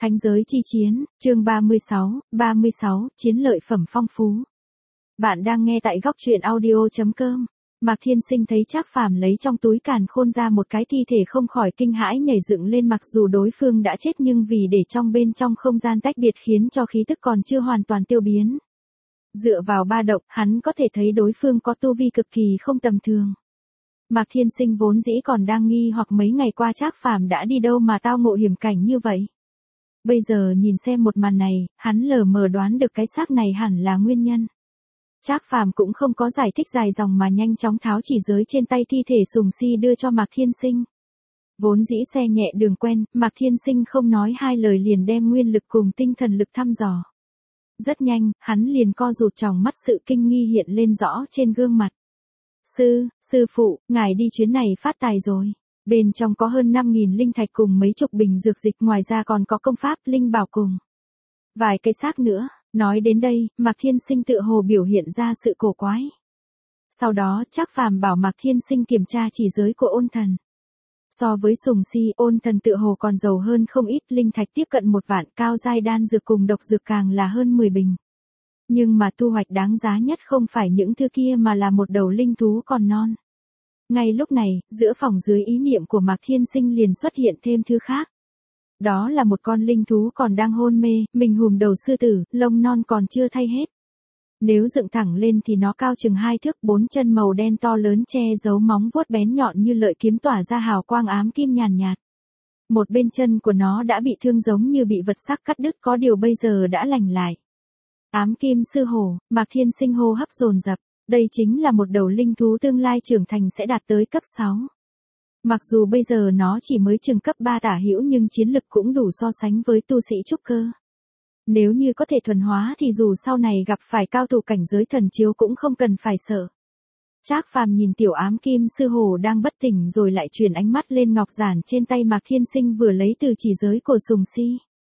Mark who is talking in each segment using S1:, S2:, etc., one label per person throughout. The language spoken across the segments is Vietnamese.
S1: Thánh giới chi chiến, chương 36, chiến lợi phẩm phong phú. Bạn đang nghe tại góc truyện audio.com. Mạc Thiên Sinh thấy Trác Phàm lấy trong túi càn khôn ra một cái thi thể không khỏi kinh hãi nhảy dựng lên, mặc dù đối phương đã chết nhưng vì để trong bên trong không gian tách biệt khiến cho khí tức còn chưa hoàn toàn tiêu biến. Dựa vào ba động, hắn có thể thấy đối phương có tu vi cực kỳ không tầm thường. Mạc Thiên Sinh vốn dĩ còn đang nghi hoặc mấy ngày qua Trác Phàm đã đi đâu mà tao ngộ hiểm cảnh như vậy. Bây giờ nhìn xem một màn này, hắn lờ mờ đoán được cái xác này hẳn là nguyên nhân. Trác Phàm cũng không có giải thích dài dòng mà nhanh chóng tháo chỉ giới trên tay thi thể Sùng Si đưa cho Mạc Thiên Sinh. Vốn dĩ xe nhẹ đường quen, Mạc Thiên Sinh không nói hai lời liền đem nguyên lực cùng tinh thần lực thăm dò. Rất nhanh, hắn liền co rụt tròng mắt, sự kinh nghi hiện lên rõ trên gương mặt. Sư phụ, ngài đi chuyến này phát tài rồi. Bên trong có hơn 5.000 linh thạch cùng mấy chục bình dược dịch, ngoài ra còn có công pháp, linh bảo cùng vài cây xác nữa. Nói đến đây, Mạc Thiên Sinh tựa hồ biểu hiện ra sự cổ quái. Sau đó Trác Phàm bảo Mạc Thiên Sinh kiểm tra chỉ giới của ôn thần. So với Sùng Si, ôn thần tựa hồ còn giàu hơn không ít, linh thạch tiếp cận 1 vạn, cao giai đan dược cùng độc dược càng là hơn 10 bình. Nhưng mà thu hoạch đáng giá nhất không phải những thứ kia mà là một đầu linh thú còn non. Ngay lúc này, giữa phòng dưới ý niệm của Mạc Thiên Sinh liền xuất hiện thêm thứ khác. Đó là một con linh thú còn đang hôn mê, mình hùm đầu sư tử, lông non còn chưa thay hết. Nếu dựng thẳng lên thì nó cao chừng 2 thước, 4 chân màu đen to lớn che giấu móng vuốt bén nhọn như lợi kiếm tỏa ra hào quang ám kim nhàn nhạt. Một bên chân của nó đã bị thương giống như bị vật sắc cắt đứt, có điều bây giờ đã lành lại. Ám kim sư hổ, Mạc Thiên Sinh hô hấp dồn dập. Đây chính là một đầu linh thú tương lai trưởng thành sẽ đạt tới cấp 6. Mặc dù bây giờ nó chỉ mới chừng cấp 3 tả hữu nhưng chiến lực cũng đủ so sánh với tu sĩ trúc cơ. Nếu như có thể thuần hóa thì dù sau này gặp phải cao thủ cảnh giới thần chiếu cũng không cần phải sợ. Trác Phàm nhìn tiểu ám kim sư hổ đang bất tỉnh rồi lại chuyển ánh mắt lên ngọc giản trên tay Mạc Thiên Sinh vừa lấy từ chỉ giới của Sùng Si.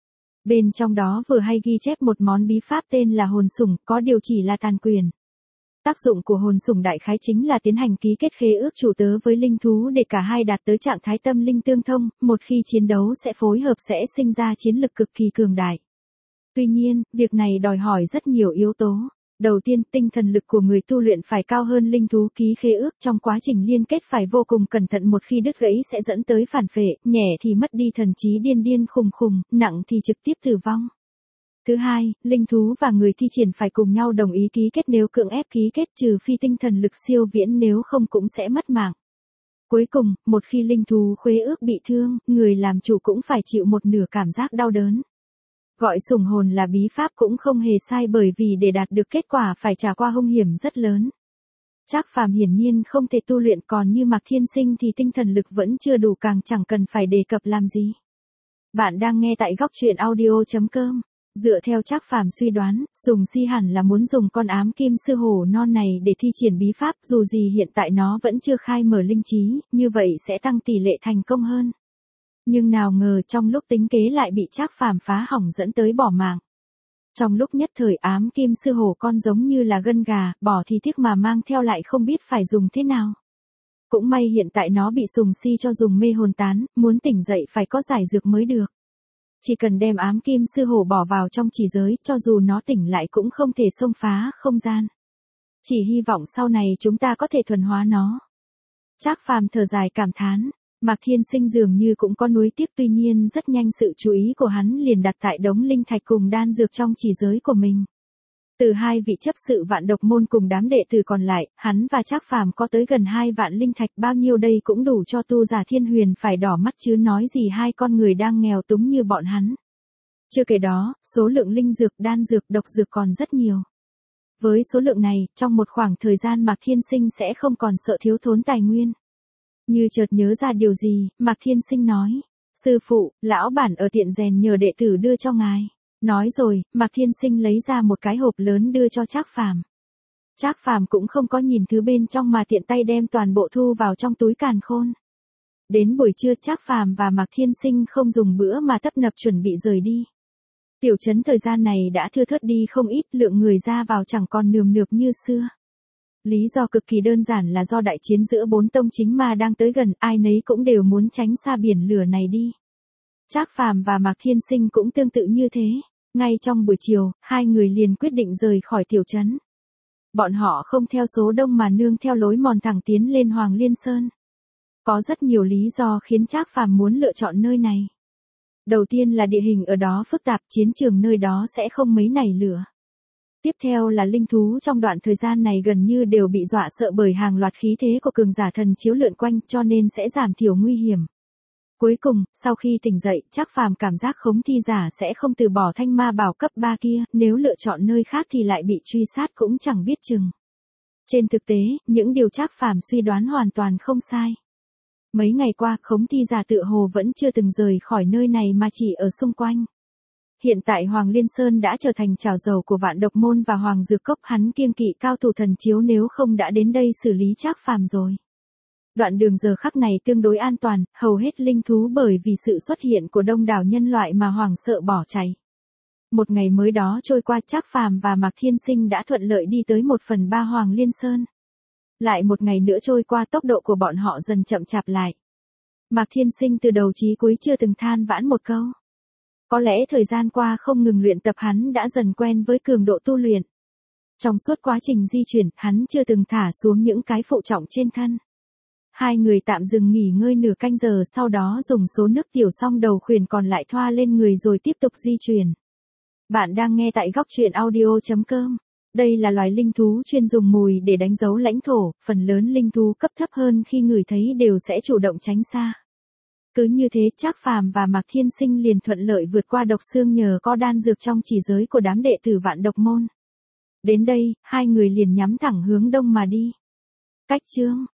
S1: Bên trong đó vừa hay ghi chép một món bí pháp tên là hồn sủng, có điều chỉ là tàn quyền. Tác dụng của hồn sủng đại khái chính là tiến hành ký kết khế ước chủ tớ với linh thú để cả hai đạt tới trạng thái tâm linh tương thông, một khi chiến đấu sẽ phối hợp sẽ sinh ra chiến lực cực kỳ cường đại. Tuy nhiên, việc này đòi hỏi rất nhiều yếu tố. Đầu tiên, tinh thần lực của người tu luyện phải cao hơn linh thú ký khế ước, trong quá trình liên kết phải vô cùng cẩn thận, một khi đứt gãy sẽ dẫn tới phản phệ, nhẹ thì mất đi thần trí điên khùng, nặng thì trực tiếp tử vong. Thứ hai, linh thú và người thi triển phải cùng nhau đồng ý ký kết, nếu cưỡng ép ký kết trừ phi tinh thần lực siêu viễn, nếu không cũng sẽ mất mạng. Cuối cùng, một khi linh thú khế ước bị thương, người làm chủ cũng phải chịu một nửa cảm giác đau đớn. Gọi sủng hồn là bí pháp cũng không hề sai, bởi vì để đạt được kết quả phải trải qua hung hiểm rất lớn. Trác Phàm hiển nhiên không thể tu luyện, còn như Mạc Thiên Sinh thì tinh thần lực vẫn chưa đủ, càng chẳng cần phải đề cập làm gì. Bạn đang nghe tại góc truyện audio.com. Dựa theo Trác Phàm suy đoán, Sùng Si hẳn là muốn dùng con ám kim sư hổ non này để thi triển bí pháp, dù gì hiện tại nó vẫn chưa khai mở linh trí, như vậy sẽ tăng tỷ lệ thành công hơn. Nhưng nào ngờ trong lúc tính kế lại bị Trác Phàm phá hỏng, dẫn tới bỏ mạng. Trong lúc nhất thời ám kim sư hổ con giống như là gân gà, bỏ thì tiếc mà mang theo lại không biết phải dùng thế nào. Cũng may hiện tại nó bị Sùng Si cho dùng mê hồn tán, muốn tỉnh dậy phải có giải dược mới được. Chỉ cần đem ám kim sư hổ bỏ vào trong chỉ giới, cho dù nó tỉnh lại cũng không thể xông phá không gian. Chỉ hy vọng sau này chúng ta có thể thuần hóa nó. Trác Phàm thở dài cảm thán. Mạc Thiên Sinh dường như cũng có nuối tiếc, tuy nhiên rất nhanh sự chú ý của hắn liền đặt tại đống linh thạch cùng đan dược trong chỉ giới của mình. Từ 2 vị chấp sự Vạn Độc môn cùng đám đệ tử còn lại, hắn và Trác Phàm có tới gần 2 vạn linh thạch, bao nhiêu đây cũng đủ cho tu giả Thiên Huyền phải đỏ mắt chứ nói gì hai con người đang nghèo túng như bọn hắn. Chưa kể đó, số lượng linh dược, đan dược, độc dược còn rất nhiều. Với số lượng này, trong một khoảng thời gian Mạc Thiên Sinh sẽ không còn sợ thiếu thốn tài nguyên. Như chợt nhớ ra điều gì, Mạc Thiên Sinh nói: "Sư phụ, lão bản ở tiện rèn nhờ đệ tử đưa cho ngài." Nói rồi, Mạc Thiên Sinh lấy ra một cái hộp lớn đưa cho Trác Phàm. Trác Phàm cũng không có nhìn thứ bên trong mà tiện tay đem toàn bộ thu vào trong túi càn khôn. Đến buổi trưa Trác Phàm và Mạc Thiên Sinh không dùng bữa mà tấp nập chuẩn bị rời đi. Tiểu trấn thời gian này đã thưa thớt đi không ít, lượng người ra vào chẳng còn nườm nượp như xưa. Lý do cực kỳ đơn giản là do đại chiến giữa 4 tông chính ma đang tới gần, ai nấy cũng đều muốn tránh xa biển lửa này đi. Trác Phàm và Mạc Thiên Sinh cũng tương tự như thế. Ngay trong buổi chiều, hai người liền quyết định rời khỏi tiểu trấn. Bọn họ không theo số đông mà nương theo lối mòn thẳng tiến lên Hoàng Liên Sơn. Có rất nhiều lý do khiến Trác Phàm muốn lựa chọn nơi này. Đầu tiên là địa hình ở đó phức tạp, chiến trường nơi đó sẽ không mấy nảy lửa. Tiếp theo là linh thú trong đoạn thời gian này gần như đều bị dọa sợ bởi hàng loạt khí thế của cường giả thần chiếu lượn quanh cho nên sẽ giảm thiểu nguy hiểm. Cuối cùng, sau khi tỉnh dậy, Trác Phàm cảm giác Khống Thi Giả sẽ không từ bỏ thanh ma bảo cấp 3 kia, nếu lựa chọn nơi khác thì lại bị truy sát cũng chẳng biết chừng. Trên thực tế, những điều Trác Phàm suy đoán hoàn toàn không sai. Mấy ngày qua, Khống Thi Giả tựa hồ vẫn chưa từng rời khỏi nơi này mà chỉ ở xung quanh. Hiện tại Hoàng Liên Sơn đã trở thành chảo dầu của Vạn Độc Môn và Hoàng Dược Cốc, hắn kiêng kỵ cao thủ thần chiếu nếu không đã đến đây xử lý Trác Phàm rồi. Đoạn đường giờ khắc này tương đối an toàn, hầu hết linh thú bởi vì sự xuất hiện của đông đảo nhân loại mà hoảng sợ bỏ chạy. Một ngày mới đó trôi qua, Trác Phàm và Mạc Thiên Sinh đã thuận lợi đi tới 1/3 Hoàng Liên Sơn. Lại một ngày nữa trôi qua, tốc độ của bọn họ dần chậm chạp lại. Mạc Thiên Sinh từ đầu chí cuối chưa từng than vãn một câu. Có lẽ thời gian qua không ngừng luyện tập hắn đã dần quen với cường độ tu luyện. Trong suốt quá trình di chuyển, hắn chưa từng thả xuống những cái phụ trọng trên thân. Hai người tạm dừng nghỉ ngơi nửa canh giờ, sau đó dùng số nước tiểu xong đầu khuyền còn lại thoa lên người rồi tiếp tục di chuyển. Bạn đang nghe tại góc truyện audio.com. Đây là loài linh thú chuyên dùng mùi để đánh dấu lãnh thổ, phần lớn linh thú cấp thấp hơn khi ngửi thấy đều sẽ chủ động tránh xa. Cứ như thế, Trác Phàm và Mạc Thiên Sinh liền thuận lợi vượt qua độc xương nhờ có đan dược trong chỉ giới của đám đệ tử Vạn Độc Môn. Đến đây, hai người liền nhắm thẳng hướng đông mà đi. Cách chương